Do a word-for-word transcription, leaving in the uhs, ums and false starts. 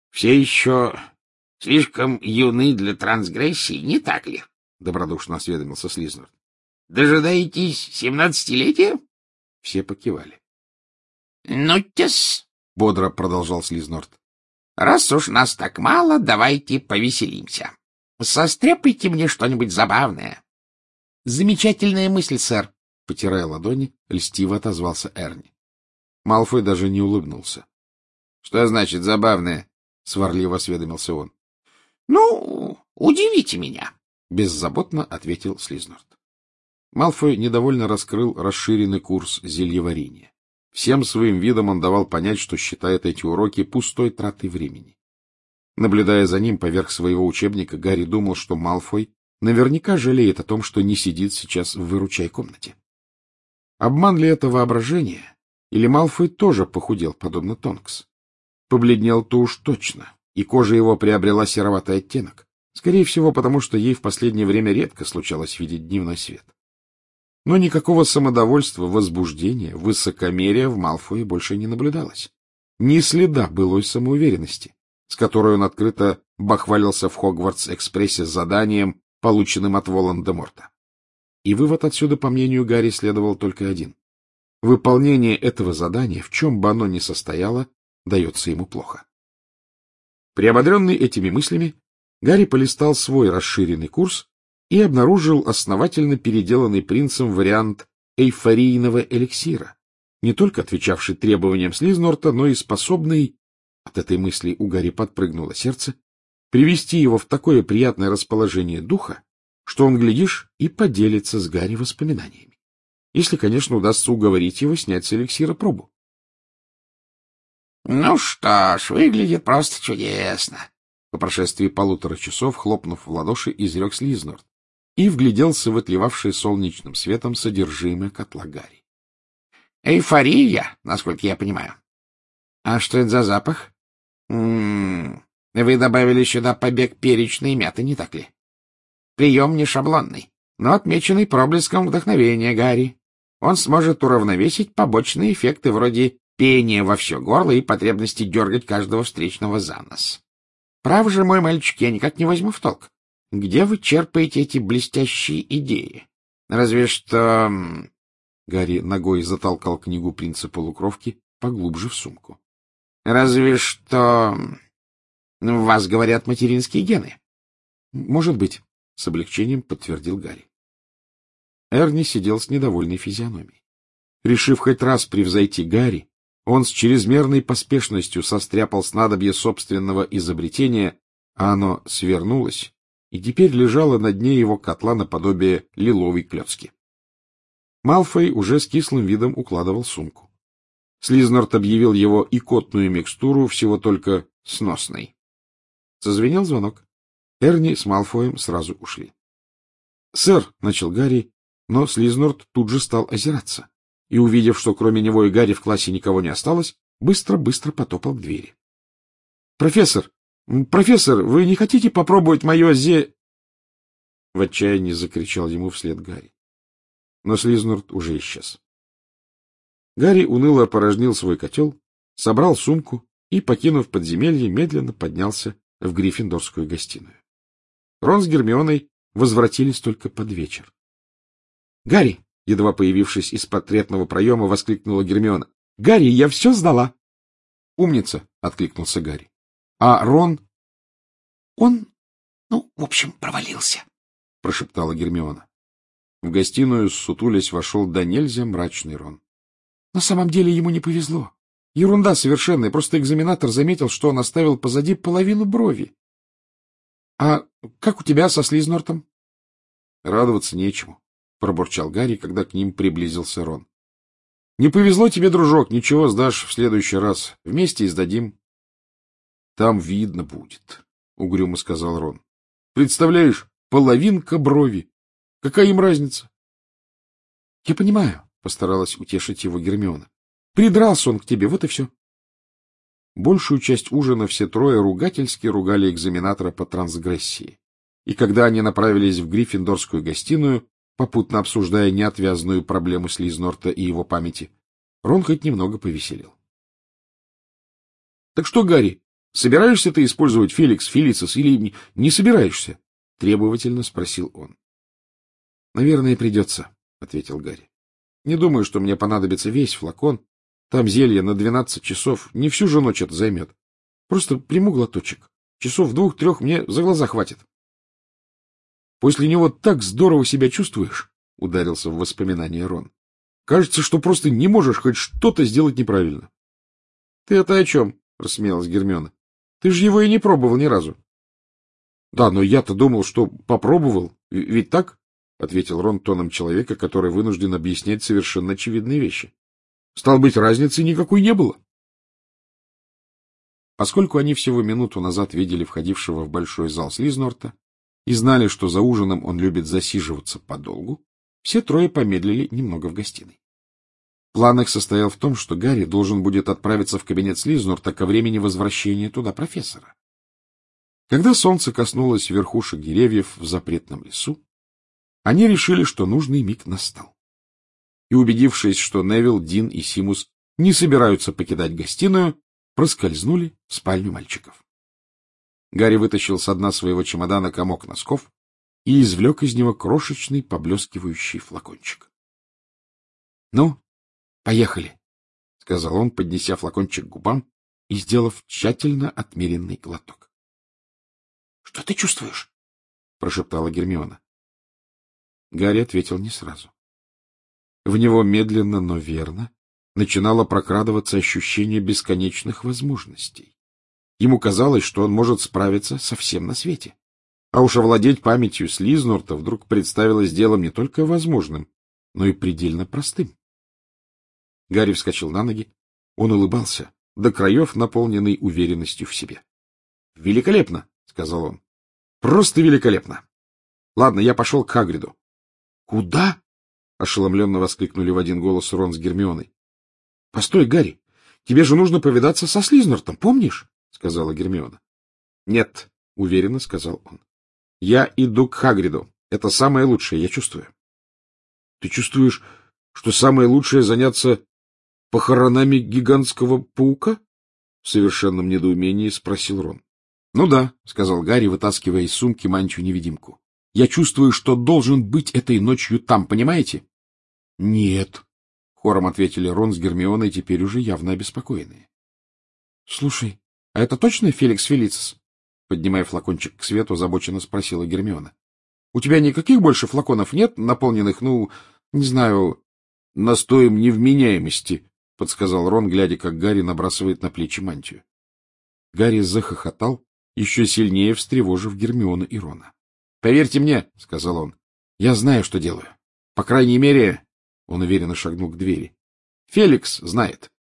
— Все еще слишком юны для трансгрессии, не так ли? — добродушно осведомился Слизнорд. — Дожидаетесь семнадцатилетия? Все покивали. — Ну-тес, — бодро продолжал Слизнорд, — раз уж нас так мало, давайте повеселимся. Состряпайте мне что-нибудь забавное. — Замечательная мысль, сэр, — потирая ладони, льстиво отозвался Эрни. Малфой даже не улыбнулся. — Что значит забавное? — сварливо осведомился он. — Ну, удивите меня, — беззаботно ответил Слизнорд. Малфой недовольно раскрыл расширенный курс зельеварения. Всем своим видом он давал понять, что считает эти уроки пустой тратой времени. Наблюдая за ним поверх своего учебника, Гарри думал, что Малфой наверняка жалеет о том, что не сидит сейчас в выручай-комнате. Обман ли это воображение? Или Малфой тоже похудел, подобно Тонкс? Побледнел-то уж точно, и кожа его приобрела сероватый оттенок. Скорее всего, потому что ей в последнее время редко случалось видеть дневной свет. Но никакого самодовольства, возбуждения, высокомерия в Малфое больше не наблюдалось. Ни следа былой самоуверенности, с которой он открыто бахвалился в Хогвартс-экспрессе с заданием, полученным от Волан-де-Морта. И вывод отсюда, по мнению Гарри, следовал только один. Выполнение этого задания, в чем бы оно ни состояло, дается ему плохо. Приободренный этими мыслями, Гарри полистал свой расширенный курс и обнаружил основательно переделанный принцем вариант эйфорийного эликсира, не только отвечавший требованиям Слизнорта, но и способный, от этой мысли у Гарри подпрыгнуло сердце, привести его в такое приятное расположение духа, что он, глядишь, и поделится с Гарри воспоминаниями. Если, конечно, удастся уговорить его снять с эликсира пробу. — Ну что ж, выглядит просто чудесно. По прошествии полутора часов, хлопнув в ладоши, изрек Слизнорд и вгляделся в отливавшее солнечным светом содержимое котла Гарри. — Эйфория, насколько я понимаю. — А что это за запах? М — Вы добавили сюда побег перечной мяты, не так ли? Прием не шаблонный, но отмеченный проблеском вдохновения, Гарри. Он сможет уравновесить побочные эффекты вроде пения во все горло и потребности дергать каждого встречного за нос. Прав же, мой мальчик, я никак не возьму в толк. Где вы черпаете эти блестящие идеи? Разве что... Гарри ногой затолкал книгу принца полукровки поглубже в сумку. Разве что... В вас говорят материнские гены. Может быть, с облегчением подтвердил Гарри. Эрни сидел с недовольной физиономией. Решив хоть раз превзойти Гарри, он с чрезмерной поспешностью состряпал снадобье собственного изобретения, а оно свернулось, и теперь лежало на дне его котла наподобие лиловой клетки. Малфой уже с кислым видом укладывал сумку. Слизнорд объявил его икотную микстуру всего только сносной. Зазвенел звонок. Эрни с Малфоем сразу ушли. — Сэр, — начал Гарри, но Слизнорд тут же стал озираться и, увидев, что кроме него и Гарри в классе никого не осталось, быстро-быстро потопал к двери. — Профессор! Профессор, вы не хотите попробовать мое зе... В отчаянии закричал ему вслед Гарри. Но Слизнорд уже исчез. Гарри уныло опорожнил свой котел, собрал сумку и, покинув подземелье, медленно поднялся в гриффиндорскую гостиную. Рон с Гермионой возвратились только под вечер. — Гарри! — едва появившись из портретного проема, воскликнула Гермиона. — Гарри, я все сдала! — Умница! — откликнулся Гарри. — А Рон? — Он, ну, в общем, провалился, — прошептала Гермиона. В гостиную, ссутулясь, вошел до нельзя мрачный Рон. — На самом деле ему не повезло. Ерунда совершенная, просто экзаменатор заметил, что он оставил позади половину брови. — А как у тебя со Слизнортом? — Радоваться нечему, — пробурчал Гарри, когда к ним приблизился Рон. — Не повезло тебе, дружок, ничего, сдашь в следующий раз. Вместе и сдадим. — Там видно будет, — угрюмо сказал Рон. — Представляешь, половинка брови. Какая им разница? — Я понимаю, — постаралась утешить его Гермиона. — Придрался он к тебе, вот и все. Большую часть ужина все трое ругательски ругали экзаменатора по трансгрессии. И когда они направились в гриффиндорскую гостиную, попутно обсуждая неотвязную проблему Слизнорта и его памяти, Рон хоть немного повеселел. — Так что, Гарри, Собираешься ты использовать Феликс Фелицис или не, не собираешься? — требовательно спросил он. — Наверное, придется, — ответил Гарри. — Не думаю, что мне понадобится весь флакон. Там зелье на двенадцать часов. Не всю же ночь это займет. Просто приму глоточек. Часов двух-трех мне за глаза хватит. — После него так здорово себя чувствуешь, — ударился в воспоминания Рон. — Кажется, что просто не можешь хоть что-то сделать неправильно. — Ты это о чем? — рассмеялась Гермиона. — Ты же его и не пробовал ни разу. — Да, но я-то думал, что попробовал. Ведь так? — ответил Рон тоном человека, который вынужден объяснять совершенно очевидные вещи. — Стало быть, разницы никакой не было. Поскольку они всего минуту назад видели входившего в большой зал Слизнорта и знали, что за ужином он любит засиживаться подолгу, все трое помедлили немного в гостиной. План их состоял в том, что Гарри должен будет отправиться в кабинет Слизнорта ко времени возвращения туда профессора. Когда солнце коснулось верхушек деревьев в запретном лесу, они решили, что нужный миг настал. И, убедившись, что Невилл, Дин и Симус не собираются покидать гостиную, проскользнули в спальню мальчиков. Гарри вытащил со дна своего чемодана комок носков и извлек из него крошечный поблескивающий флакончик. — Ну, поехали, — сказал он, поднеся флакончик к губам и сделав тщательно отмеренный глоток. — Что ты чувствуешь? — прошептала Гермиона. Гарри ответил не сразу. В него медленно, но верно начинало прокрадываться ощущение бесконечных возможностей. Ему казалось, что он может справиться со всем на свете. А уж овладеть памятью Слизнорта вдруг представилось делом не только возможным, но и предельно простым. Гарри вскочил на ноги. Он улыбался, до краев наполненный уверенностью в себе. — Великолепно, — сказал он. — Просто великолепно. Ладно, я пошел к Хагриду. — Куда? — ошеломленно воскликнули в один голос Рон с Гермионой. — Постой, Гарри, тебе же нужно повидаться со Слизнортом, помнишь? — сказала Гермиона. — Нет, — уверенно сказал он. — Я иду к Хагриду. Это самое лучшее, я чувствую. — Ты чувствуешь, что самое лучшее заняться похоронами гигантского паука? — в совершенном недоумении спросил Рон. — Ну да, — сказал Гарри, вытаскивая из сумки мантию-невидимку. — Я чувствую, что должен быть этой ночью там, понимаете? — Нет, — хором ответили Рон с Гермионой, теперь уже явно обеспокоенные. — Слушай, а это точно Феликс Фелицис? — поднимая флакончик к свету, озабоченно спросила Гермиона. — У тебя никаких больше флаконов нет, наполненных, ну, не знаю, настоем невменяемости? — подсказал Рон, глядя, как Гарри набрасывает на плечи мантию. Гарри захохотал, еще сильнее встревожив Гермиону и Рона. — Поверьте мне, — сказал он, — я знаю, что делаю. По крайней мере, — он уверенно шагнул к двери, — Феликс знает.